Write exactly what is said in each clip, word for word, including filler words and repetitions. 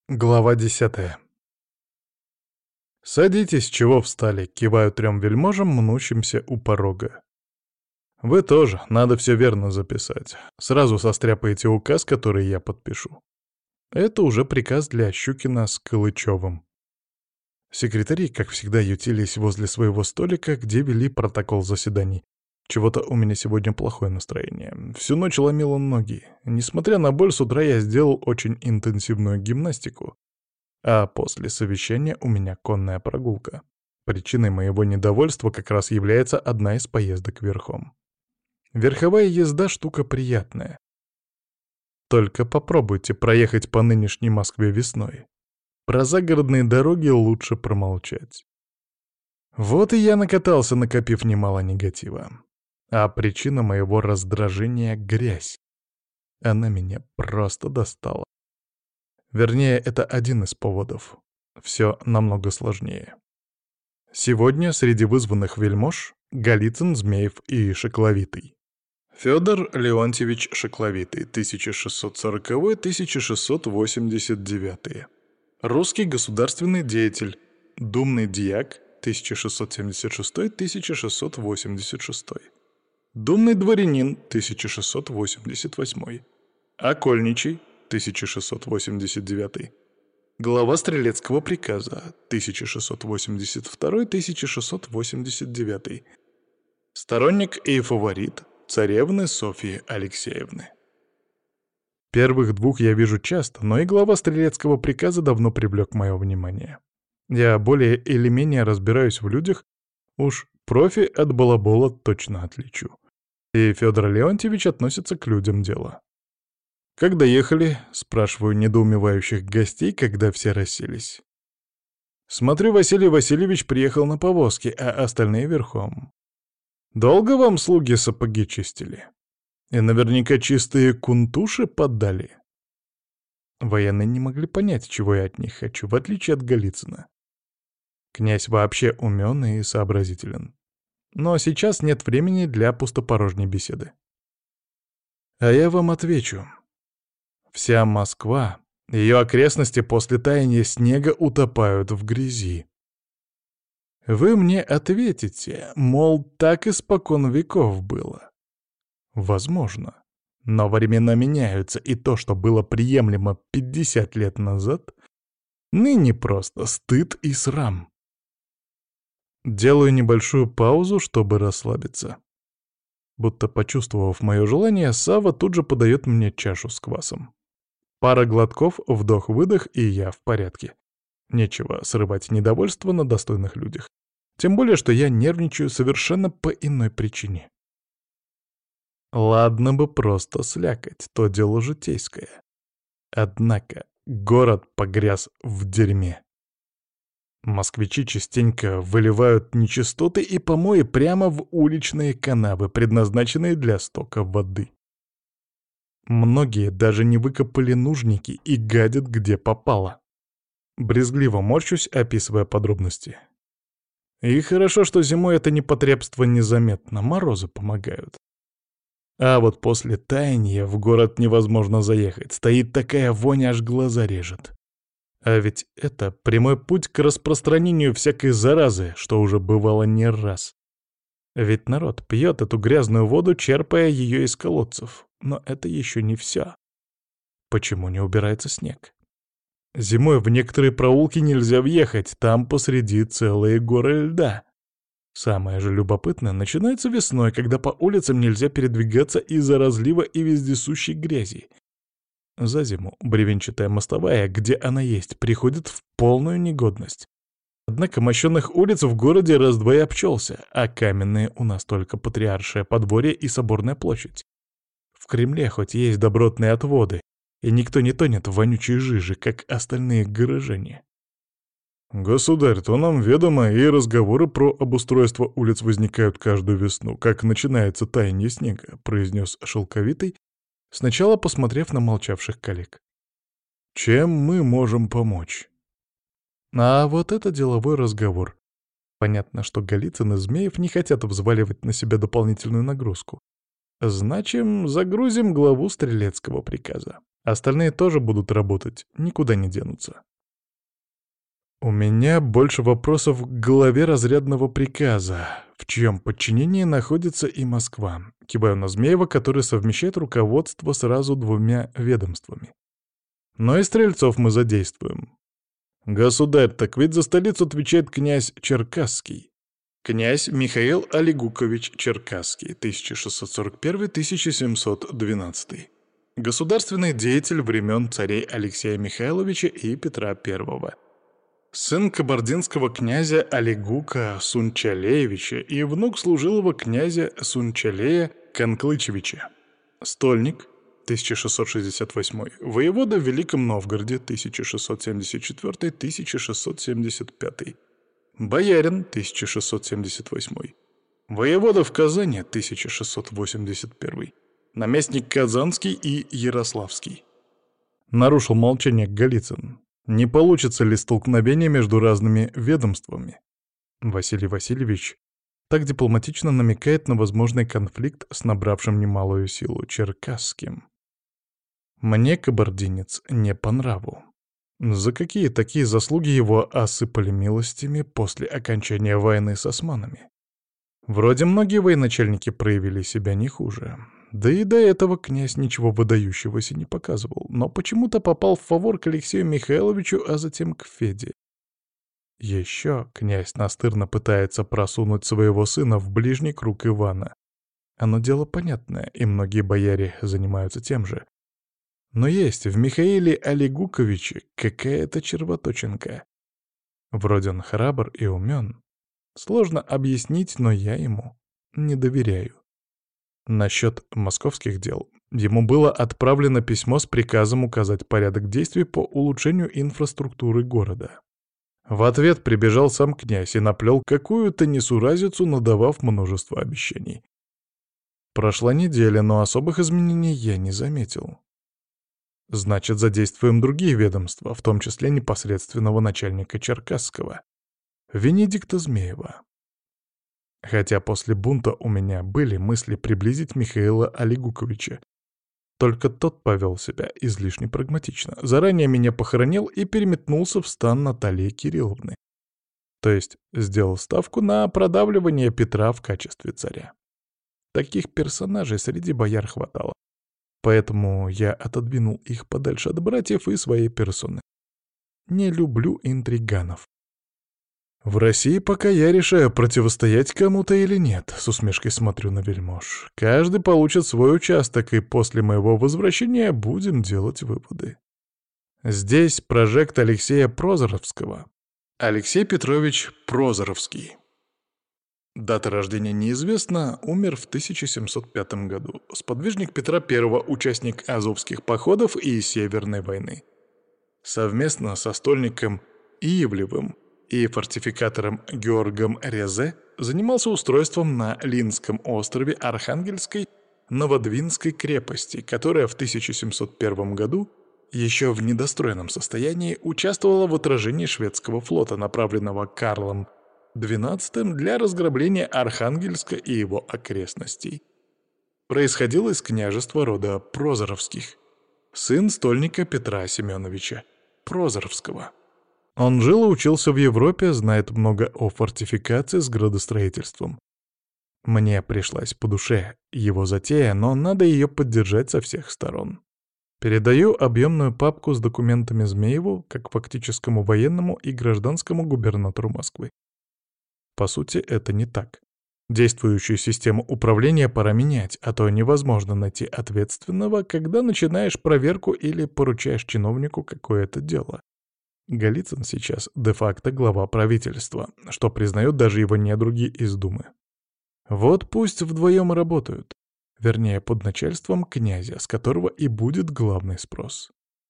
Глава десятая. «Садитесь, чего встали?» — киваю трем вельможам, мнущимся у порога. «Вы тоже, надо все верно записать. Сразу состряпаете указ, который я подпишу. Это уже приказ для Щукина с Калычевым». Секретари, как всегда, ютились возле своего столика, где вели протокол заседаний. Чего-то у меня сегодня плохое настроение. Всю ночь ломило ноги. Несмотря на боль, с утра я сделал очень интенсивную гимнастику. А после совещания у меня конная прогулка. Причиной моего недовольства как раз является одна из поездок верхом. Верховая езда — штука приятная. Только попробуйте проехать по нынешней Москве весной. Про загородные дороги лучше промолчать. Вот и я накатался, накопив немало негатива. А причина моего раздражения — грязь. Она меня просто достала. Вернее, это один из поводов. Все намного сложнее. Сегодня среди вызванных вельмож — Голицын, Змеев и Шекловитый. Федор Леонтьевич Шекловитый, тысяча шестьсот сороковой — тысяча шестьсот восемьдесят девятый. Русский государственный деятель, думный дьяк, тысяча шестьсот семьдесят шестой — тысяча шестьсот восемьдесят шестой. Думный дворянин, тысяча шестьсот восемьдесят восьмой. Окольничий, тысяча шестьсот восемьдесят девятый. Глава стрелецкого приказа, тысяча шестьсот восемьдесят второй — тысяча шестьсот восемьдесят девятый. Сторонник и фаворит царевны Софьи Алексеевны. Первых двух я вижу часто, но и глава стрелецкого приказа давно привлек мое внимание. Я более или менее разбираюсь в людях, уж профи от балабола точно отличу. И Федор Леонтьевич относится к людям дела. «Как доехали?» — спрашиваю недоумевающих гостей, когда все расселись. Смотрю, Василий Васильевич приехал на повозке, а остальные верхом. Долго вам слуги сапоги чистили? И наверняка чистые кунтуши поддали? Военные не могли понять, чего я от них хочу, в отличие от Голицына. Князь вообще умен и сообразителен. Но сейчас нет времени для пустопорожней беседы. А я вам отвечу. Вся Москва, ее окрестности после таяния снега утопают в грязи. Вы мне ответите, мол, так испокон веков было. Возможно. Но времена меняются, и то, что было приемлемо пятьдесят лет назад, ныне просто стыд и срам. Делаю небольшую паузу, чтобы расслабиться. Будто почувствовав мое желание, Савва тут же подает мне чашу с квасом. Пара глотков, вдох-выдох, и я в порядке. Нечего срывать недовольство на достойных людях. Тем более, что я нервничаю совершенно по иной причине. Ладно бы просто слякоть, то дело житейское. Однако город погряз в дерьме. Москвичи частенько выливают нечистоты и помои прямо в уличные канавы, предназначенные для стока воды. Многие даже не выкопали нужники и гадят где попало. Брезгливо морщусь, описывая подробности. И хорошо, что зимой это непотребство незаметно, морозы помогают. А вот после таяния в город невозможно заехать, стоит такая вонь, аж глаза режет. А ведь это прямой путь к распространению всякой заразы, что уже бывало не раз. Ведь народ пьет эту грязную воду, черпая ее из колодцев. Но это еще не все. Почему не убирается снег? Зимой в некоторые проулки нельзя въехать, там посреди целые горы льда. Самое же любопытное начинается весной, когда по улицам нельзя передвигаться из-за разлива и вездесущей грязи. За зиму бревенчатая мостовая, где она есть, приходит в полную негодность. Однако мощенных улиц в городе раз-два и обчелся, а каменные у нас только Патриаршее подворье и Соборная площадь. В Кремле хоть есть добротные отводы, и никто не тонет в вонючей жиже, как остальные горожане. «Государь, то нам ведомо, и разговоры про обустройство улиц возникают каждую весну, как начинается таяние снега», — произнес Шелковитый, сначала посмотрев на молчавших коллег. «Чем мы можем помочь?» А вот это деловой разговор. Понятно, что Голицын и Змеев не хотят взваливать на себя дополнительную нагрузку. Значит, загрузим главу стрелецкого приказа. Остальные тоже будут работать, никуда не денутся. У меня больше вопросов к главе разрядного приказа, в чьем подчинении находится и Москва. Киваю на Змеева, который совмещает руководство сразу двумя ведомствами. Но и стрельцов мы задействуем. Государь, так ведь за столицу отвечает князь Черкасский. Князь Михаил Олегукович Черкасский, тысяча шестьсот сорок первый — тысяча семьсот двенадцатый. Государственный деятель времен царей Алексея Михайловича и Петра Первого. Сын кабардинского князя Олегука Сунчалеевича и внук служилого князя Сунчалея Конклычевича. Стольник, тысяча шестьсот шестьдесят восьмой. Воевода в Великом Новгороде, тысяча шестьсот семьдесят четвёртый — тысяча шестьсот семьдесят пятый. Боярин, тысяча шестьсот семьдесят восьмой. Воевода в Казани, тысяча шестьсот восемьдесят первый. Наместник Казанский и Ярославский. Нарушил молчание Голицын. Не получится ли столкновение между разными ведомствами? Василий Васильевич так дипломатично намекает на возможный конфликт с набравшим немалую силу Черкасским. Мне кабардинец не по нраву. За какие такие заслуги его осыпали милостями после окончания войны с османами? Вроде многие военачальники проявили себя не хуже. Да и до этого князь ничего выдающегося не показывал, но почему-то попал в фавор к Алексею Михайловичу, а затем к Феде. Еще князь настырно пытается просунуть своего сына в ближний круг Ивана. Оно дело понятное, и многие бояре занимаются тем же. Но есть в Михаиле Олегуковиче какая-то червоточинка. Вроде он храбр и умен. Сложно объяснить, но я ему не доверяю. Насчет московских дел. Ему было отправлено письмо с приказом указать порядок действий по улучшению инфраструктуры города. В ответ прибежал сам князь и наплел какую-то несуразицу, надавав множество обещаний. Прошла неделя, но особых изменений я не заметил. Значит, задействуем другие ведомства, в том числе непосредственного начальника Черкасского, Венедикта Змеева. Хотя после бунта у меня были мысли приблизить Михаила Олегуковича. Только тот повел себя излишне прагматично. Заранее меня похоронил и переметнулся в стан Натальи Кирилловны. То есть сделал ставку на продавливание Петра в качестве царя. Таких персонажей среди бояр хватало. Поэтому я отодвинул их подальше от братьев и своей персоны. Не люблю интриганов. В России пока я решаю, противостоять кому-то или нет, с усмешкой смотрю на вельмож. Каждый получит свой участок, и после моего возвращения будем делать выводы. Здесь прожект Алексея Прозоровского. Алексей Петрович Прозоровский. Дата рождения неизвестна, умер в тысяча семьсот пятом году. Сподвижник Петра Первого, участник Азовских походов и Северной войны. Совместно со стольником Иевлевым и фортификатором Георгом Резе занимался устройством на Линском острове Архангельской Новодвинской крепости, которая в тысяча семьсот первом году, еще в недостроенном состоянии, участвовала в отражении шведского флота, направленного Карлом двенадцатым для разграбления Архангельска и его окрестностей. Происходил из княжества рода Прозоровских, сын стольника Петра Семеновича Прозоровского. Он жил и учился в Европе, знает много о фортификации с градостроительством. Мне пришлась по душе его затея, но надо ее поддержать со всех сторон. Передаю объемную папку с документами Змееву как фактическому военному и гражданскому губернатору Москвы. По сути, это не так. Действующую систему управления пора менять, а то невозможно найти ответственного, когда начинаешь проверку или поручаешь чиновнику какое-то дело. Голицын сейчас де-факто глава правительства, что признают даже его недруги из Думы. Вот пусть вдвоем и работают. Вернее, под начальством князя, с которого и будет главный спрос.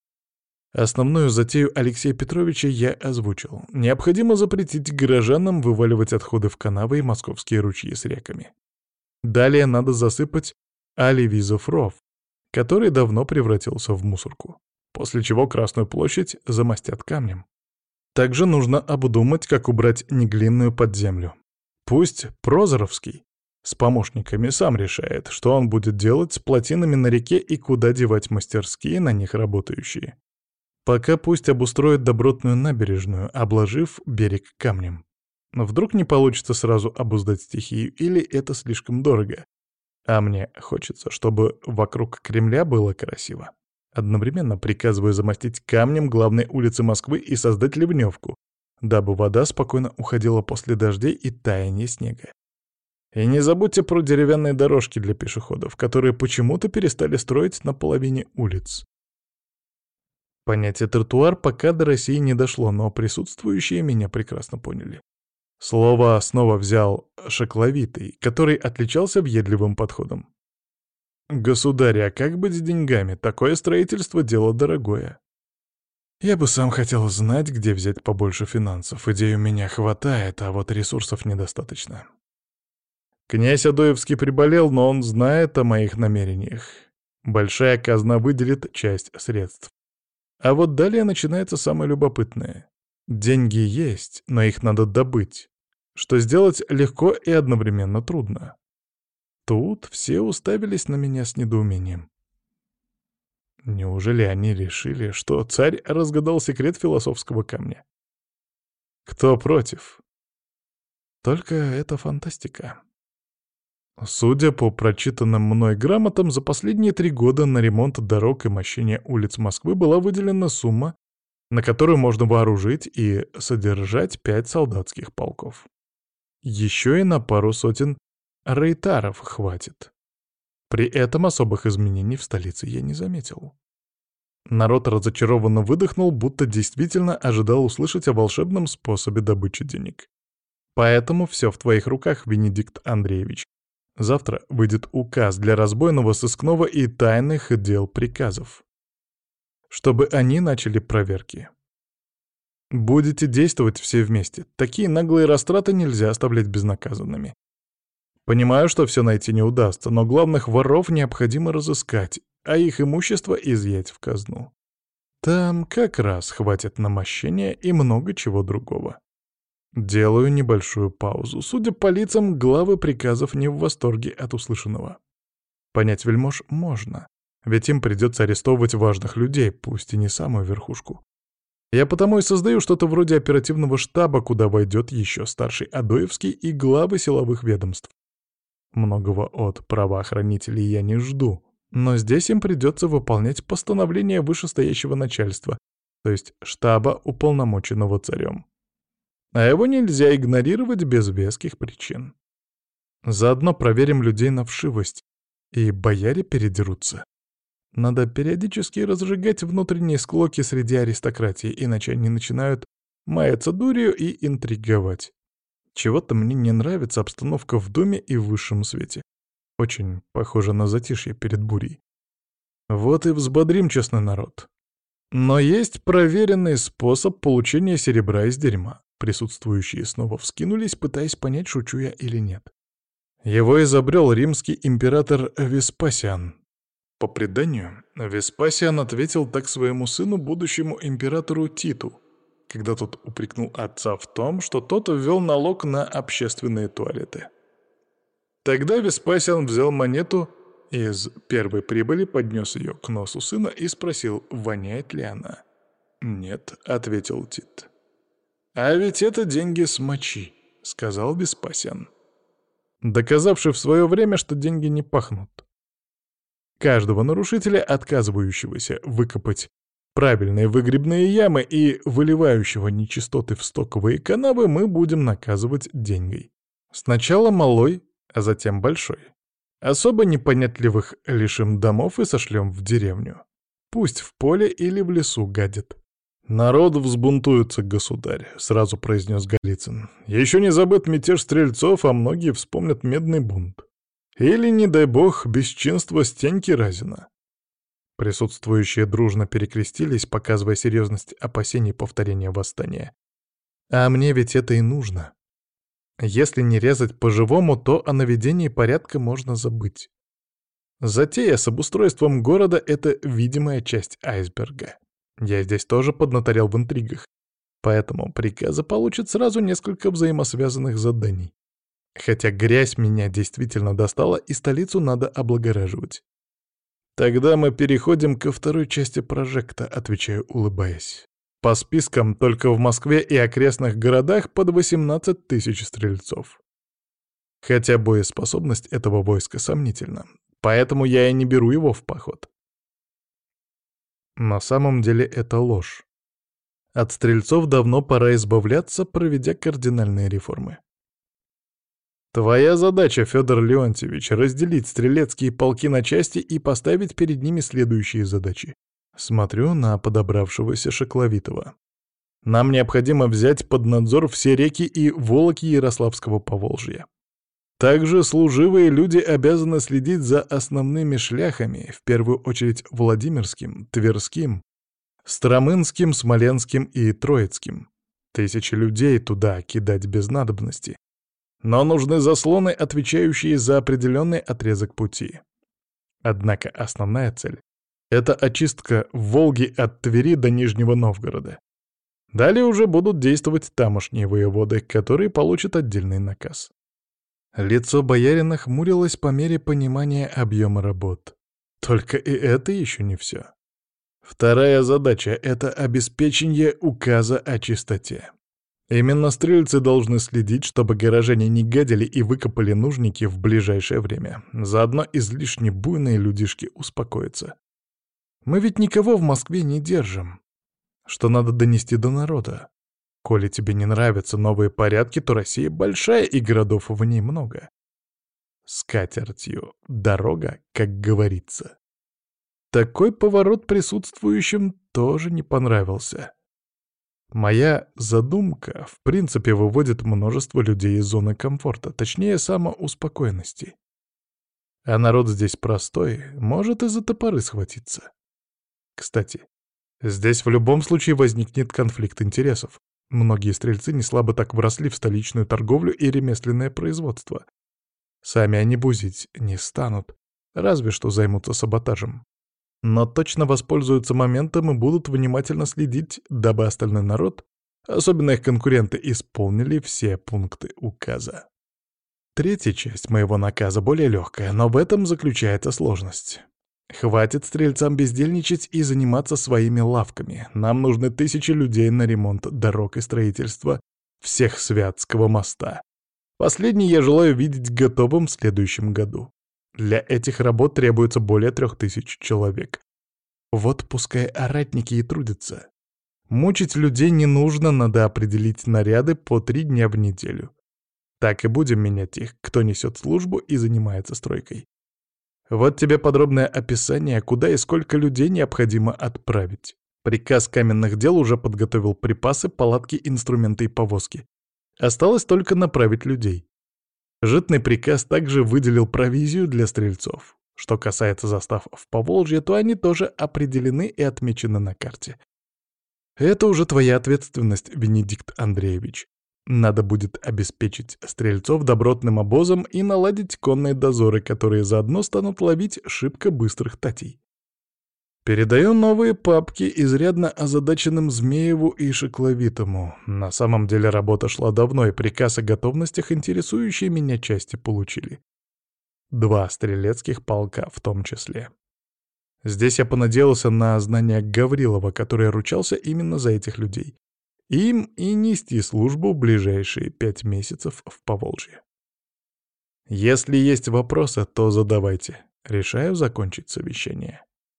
Основную затею Алексея Петровича я озвучил. Необходимо запретить горожанам вываливать отходы в канавы и московские ручьи с реками. Далее надо засыпать Оливизов ров, который давно превратился в мусорку, после чего Красную площадь замостят камнем. Также нужно обдумать, как убрать Неглинную под землю. Пусть Прозоровский с помощниками сам решает, что он будет делать с плотинами на реке и куда девать мастерские, на них работающие. Пока пусть обустроит добротную набережную, обложив берег камнем. Но вдруг не получится сразу обуздать стихию, или это слишком дорого. А мне хочется, чтобы вокруг Кремля было красиво. Одновременно приказываю замостить камнем главной улицы Москвы и создать ливневку, дабы вода спокойно уходила после дождей и таяния снега. И не забудьте про деревянные дорожки для пешеходов, которые почему-то перестали строить на половине улиц. Понятие «тротуар» пока до России не дошло, но присутствующие меня прекрасно поняли. Слово снова взял Шакловитый, который отличался въедливым подходом. «Государь, а как быть с деньгами? Такое строительство — дело дорогое». Я бы сам хотел знать, где взять побольше финансов. Идей у меня хватает, а вот ресурсов недостаточно. Князь Адоевский приболел, но он знает о моих намерениях. Большая казна выделит часть средств. А вот далее начинается самое любопытное. Деньги есть, но их надо добыть, что сделать легко и одновременно трудно. Тут все уставились на меня с недоумением. Неужели они решили, что царь разгадал секрет философского камня? Кто против? Только это фантастика. Судя по прочитанным мной грамотам, за последние три года на ремонт дорог и мощение улиц Москвы была выделена сумма, на которую можно вооружить и содержать пять солдатских полков. Еще и на пару сотен рейтаров хватит. При этом особых изменений в столице я не заметил. Народ разочарованно выдохнул, будто действительно ожидал услышать о волшебном способе добычи денег. Поэтому все в твоих руках, Венедикт Андреевич. Завтра выйдет указ для разбойного, сыскного и тайных дел приказов, чтобы они начали проверки. Будете действовать все вместе. Такие наглые растраты нельзя оставлять безнаказанными. Понимаю, что все найти не удастся, но главных воров необходимо разыскать, а их имущество изъять в казну. Там как раз хватит на мощение и много чего другого. Делаю небольшую паузу. Судя по лицам, главы приказов не в восторге от услышанного. Понять вельмож можно, ведь им придется арестовывать важных людей, пусть и не самую верхушку. Я потому и создаю что-то вроде оперативного штаба, куда войдет еще старший Адоевский и главы силовых ведомств. Многого от правоохранителей я не жду, но здесь им придется выполнять постановление вышестоящего начальства, то есть штаба, уполномоченного царем. А его нельзя игнорировать без веских причин. Заодно проверим людей на вшивость, и бояре передерутся. Надо периодически разжигать внутренние склоки среди аристократии, иначе они начинают маяться дурью и интриговать. Чего-то мне не нравится обстановка в доме и в высшем свете. Очень похоже на затишье перед бурей. Вот и взбодрим честный народ. Но есть проверенный способ получения серебра из дерьма. Присутствующие снова вскинулись, пытаясь понять, шучу я или нет. Его изобрел римский император Веспасиан. По преданию, Веспасиан ответил так своему сыну, будущему императору Титу, когда тот упрекнул отца в том, что тот ввел налог на общественные туалеты. Тогда Веспасиан взял монету из первой прибыли, поднес ее к носу сына и спросил, воняет ли она. «Нет», — ответил Тит. «А ведь это деньги с мочи», — сказал Веспасиан, доказавший в свое время, что деньги не пахнут. Каждого нарушителя, отказывающегося выкопать правильные выгребные ямы и выливающего нечистоты в стоковые канавы, мы будем наказывать деньгой. Сначала малой, а затем большой. Особо непонятливых лишим домов и сошлем в деревню. Пусть в поле или в лесу гадит. «Народ взбунтуется, государь», — сразу произнес Голицын. «Еще не забыт мятеж стрельцов, а многие вспомнят медный бунт. Или, не дай бог, бесчинство Стеньки Разина». Присутствующие дружно перекрестились, показывая серьезность опасений повторения восстания. А мне ведь это и нужно. Если не резать по-живому, то о наведении порядка можно забыть. Затея с обустройством города — это видимая часть айсберга. Я здесь тоже поднаторел в интригах, поэтому приказы получат сразу несколько взаимосвязанных заданий. Хотя грязь меня действительно достала, и столицу надо облагораживать. «Тогда мы переходим ко второй части прожекта», — отвечаю, улыбаясь. «По спискам только в Москве и окрестных городах под восемнадцать тысяч стрельцов. Хотя боеспособность этого войска сомнительна, поэтому я и не беру его в поход». На самом деле это ложь. От стрельцов давно пора избавляться, проведя кардинальные реформы. Твоя задача, Федор Леонтьевич, разделить стрелецкие полки на части и поставить перед ними следующие задачи. Смотрю на подобравшегося Шекловитова. Нам необходимо взять под надзор все реки и волоки Ярославского Поволжья. Также служивые люди обязаны следить за основными шляхами, в первую очередь Владимирским, Тверским, Стромынским, Смоленским и Троицким. Тысячи людей туда кидать без надобности. Но нужны заслоны, отвечающие за определенный отрезок пути. Однако основная цель — это очистка Волги от Твери до Нижнего Новгорода. Далее уже будут действовать тамошние воеводы, которые получат отдельный наказ. Лицо боярина хмурилось по мере понимания объема работ. Только и это еще не все. Вторая задача — это обеспечение указа о чистоте. Именно стрельцы должны следить, чтобы горожане не гадили и выкопали нужники в ближайшее время. Заодно излишне буйные людишки успокоятся. Мы ведь никого в Москве не держим. Что надо донести до народа. Коли тебе не нравятся новые порядки, то Россия большая, и городов в ней много. С катертью дорога, как говорится. Такой поворот присутствующим тоже не понравился. Моя задумка, в принципе, выводит множество людей из зоны комфорта, точнее, самоуспокоенности. А народ здесь простой, может и за топоры схватиться. Кстати, здесь в любом случае возникнет конфликт интересов. Многие стрельцы неслабо так вросли в столичную торговлю и ремесленное производство. Сами они бузить не станут, разве что займутся саботажем. Но точно воспользуются моментом и будут внимательно следить, дабы остальной народ, особенно их конкуренты, исполнили все пункты указа. Третья часть моего наказа более легкая, но в этом заключается сложность. Хватит стрельцам бездельничать и заниматься своими лавками. Нам нужны тысячи людей на ремонт дорог и строительство всех Святского моста. Последний я желаю видеть готовым в следующем году. Для этих работ требуется более трех тысяч человек. Вот пускай оратники и трудятся. Мучить людей не нужно, надо определить наряды по три дня в неделю. Так и будем менять их, кто несет службу и занимается стройкой. Вот тебе подробное описание, куда и сколько людей необходимо отправить. Приказ каменных дел уже подготовил припасы, палатки, инструменты и повозки. Осталось только направить людей. Житный приказ также выделил провизию для стрельцов. Что касается застав в Поволжье, то они тоже определены и отмечены на карте. Это уже твоя ответственность, Венедикт Андреевич. Надо будет обеспечить стрельцов добротным обозом и наладить конные дозоры, которые заодно станут ловить шибко быстрых татей. Передаю новые папки изрядно озадаченным Змееву и Шекловитому. На самом деле работа шла давно, и приказ о готовностях интересующие меня части получили. Два стрелецких полка в том числе. Здесь я понадеялся на знания Гаврилова, который ручался именно за этих людей. Им и нести службу в ближайшие пять месяцев в Поволжье. Если есть вопросы, то задавайте. Решаю закончить совещание.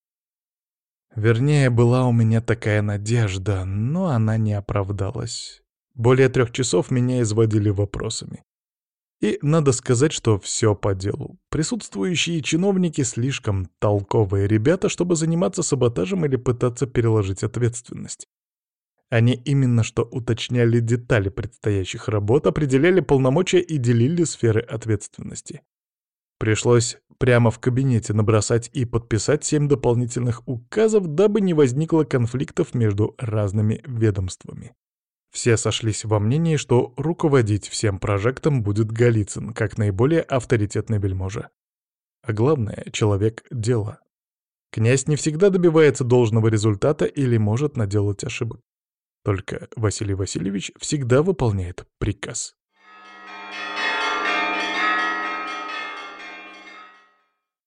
Вернее, была у меня такая надежда, но она не оправдалась. Более трех часов меня изводили вопросами. И надо сказать, что все по делу. Присутствующие чиновники слишком толковые ребята, чтобы заниматься саботажем или пытаться переложить ответственность. Они именно что уточняли детали предстоящих работ, определяли полномочия и делили сферы ответственности. Пришлось прямо в кабинете набросать и подписать семь дополнительных указов, дабы не возникло конфликтов между разными ведомствами. Все сошлись во мнении, что руководить всем прожектом будет Голицын, как наиболее авторитетный вельможа. А главное — человек дела. Князь не всегда добивается должного результата или может наделать ошибок. Только Василий Васильевич всегда выполняет приказ.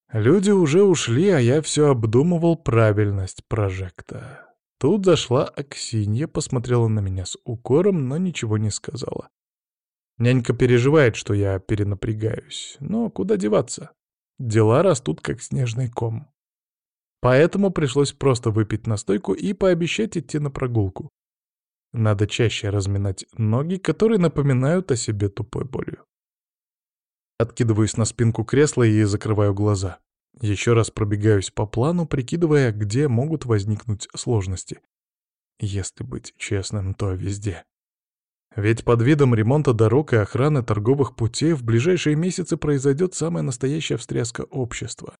Люди уже ушли, а я все обдумывал правильность прожекта. Тут зашла Аксинья, посмотрела на меня с укором, но ничего не сказала. Нянька переживает, что я перенапрягаюсь, но куда деваться? Дела растут, как снежный ком. Поэтому пришлось просто выпить настойку и пообещать идти на прогулку. Надо чаще разминать ноги, которые напоминают о себе тупой болью. Откидываюсь на спинку кресла и закрываю глаза. Еще раз пробегаюсь по плану, прикидывая, где могут возникнуть сложности. Если быть честным, то везде. Ведь под видом ремонта дорог и охраны торговых путей в ближайшие месяцы произойдет самая настоящая встряска общества.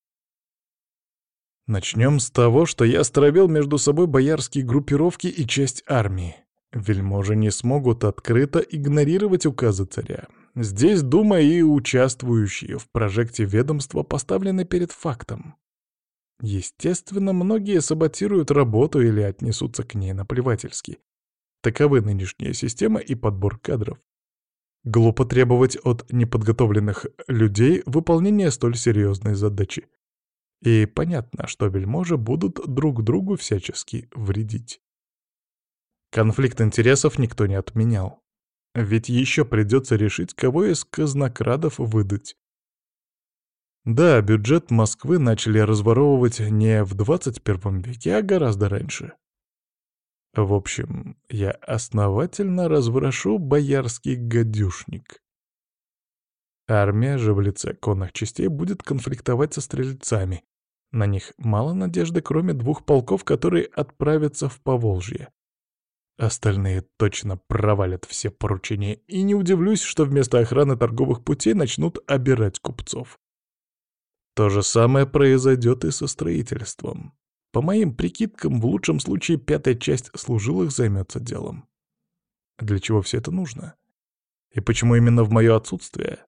Начнем с того, что я стравил между собой боярские группировки и часть армии. Вельможи не смогут открыто игнорировать указы царя. Здесь Дума и участвующие в прожекте ведомства поставлены перед фактом. Естественно, многие саботируют работу или отнесутся к ней наплевательски. Таковы нынешняя система и подбор кадров. Глупо требовать от неподготовленных людей выполнения столь серьезной задачи. И понятно, что вельможи будут друг другу всячески вредить. Конфликт интересов никто не отменял. Ведь еще придется решить, кого из казнокрадов выдать. Да, бюджет Москвы начали разворовывать не в двадцать первом веке, а гораздо раньше. В общем, я основательно разворошу боярский гадюшник. Армия же в лице конных частей будет конфликтовать со стрельцами. На них мало надежды, кроме двух полков, которые отправятся в Поволжье. Остальные точно провалят все поручения, и не удивлюсь, что вместо охраны торговых путей начнут обирать купцов. То же самое произойдет и со строительством. По моим прикидкам, в лучшем случае пятая часть служилых займется делом. Для чего все это нужно? И почему именно в мое отсутствие?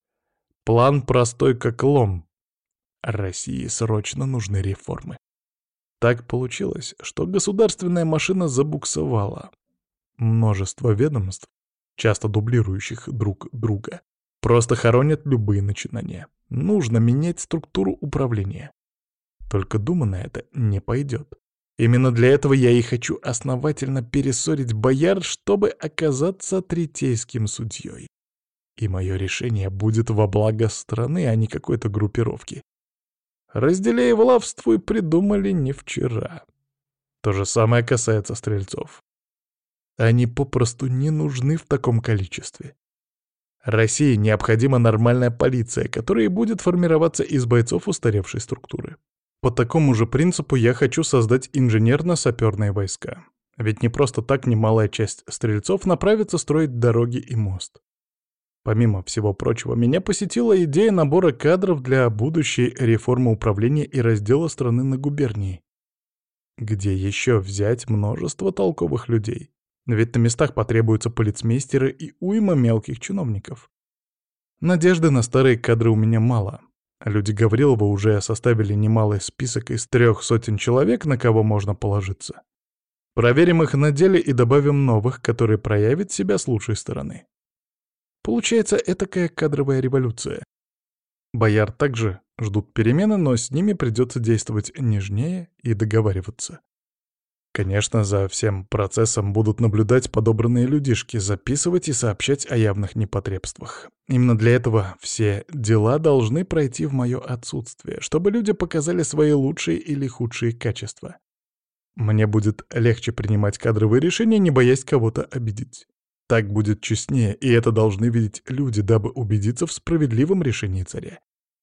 План простой как лом. России срочно нужны реформы. Так получилось, что государственная машина забуксовала. Множество ведомств, часто дублирующих друг друга, просто хоронят любые начинания. Нужно менять структуру управления. Только Дума на это не пойдет. Именно для этого я и хочу основательно перессорить бояр, чтобы оказаться третейским судьей. И мое решение будет во благо страны, а не какой-то группировки. Разделей и влавствуй придумали не вчера. То же самое касается стрельцов. Они попросту не нужны в таком количестве. России необходима нормальная полиция, которая будет формироваться из бойцов устаревшей структуры. По такому же принципу я хочу создать инженерно-саперные войска. Ведь не просто так немалая часть стрельцов направится строить дороги и мост. Помимо всего прочего, меня посетила идея набора кадров для будущей реформы управления и раздела страны на губернии. Где еще взять множество толковых людей? Ведь на местах потребуются полицмейстеры и уйма мелких чиновников. Надежды на старые кадры у меня мало. Люди Гаврилова уже составили немалый список из трех сотен человек, на кого можно положиться. Проверим их на деле и добавим новых, которые проявят себя с лучшей стороны. Получается этакая кадровая революция. Бояр также ждут перемены, но с ними придется действовать нежнее и договариваться. Конечно, за всем процессом будут наблюдать подобранные людишки, записывать и сообщать о явных непотребствах. Именно для этого все дела должны пройти в мое отсутствие, чтобы люди показали свои лучшие или худшие качества. Мне будет легче принимать кадровые решения, не боясь кого-то обидеть. Так будет честнее, и это должны видеть люди, дабы убедиться в справедливом решении царя.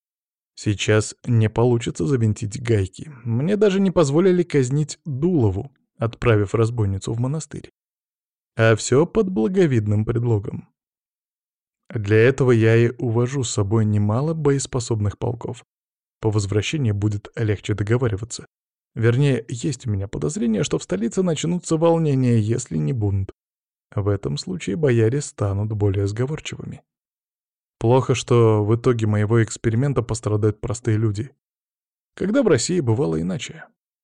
Сейчас не получится завинтить гайки. Мне даже не позволили казнить Дулову, отправив разбойницу в монастырь. А все под благовидным предлогом. Для этого я и увожу с собой немало боеспособных полков. По возвращении будет легче договариваться. Вернее, есть у меня подозрение, что в столице начнутся волнения, если не бунт. В этом случае бояре станут более сговорчивыми. Плохо, что в итоге моего эксперимента пострадают простые люди. Когда в России бывало иначе.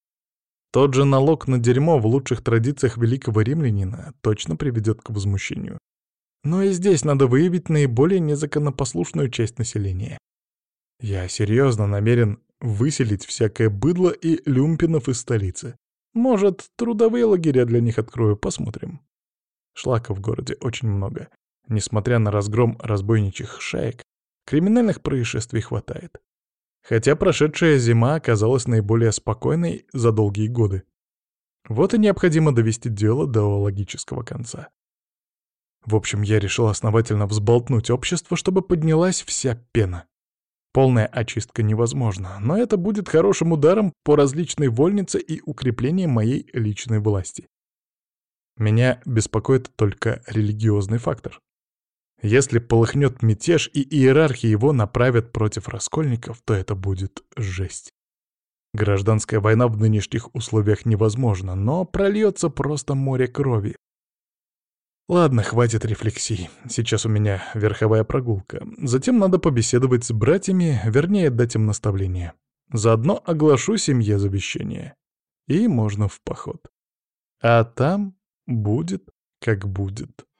Тот же налог на дерьмо в лучших традициях великого римлянина точно приведет к возмущению. Но и здесь надо выявить наиболее незаконопослушную часть населения. Я серьезно намерен выселить всякое быдло и люмпинов из столицы. Может, трудовые лагеря для них открою, посмотрим. Шлака в городе очень много. Несмотря на разгром разбойничьих шаек, криминальных происшествий хватает. Хотя прошедшая зима оказалась наиболее спокойной за долгие годы. Вот и необходимо довести дело до логического конца. В общем, я решил основательно взболтнуть общество, чтобы поднялась вся пена. Полная очистка невозможна, но это будет хорошим ударом по различной вольнице и укреплением моей личной власти. Меня беспокоит только религиозный фактор. Если полыхнет мятеж и иерархи его направят против раскольников, то это будет жесть. Гражданская война в нынешних условиях невозможна, но прольется просто море крови. Ладно, хватит рефлексий. Сейчас у меня верховая прогулка. Затем надо побеседовать с братьями, вернее, дать им наставление. Заодно оглашу семье завещание. И можно в поход. А там будет, как будет.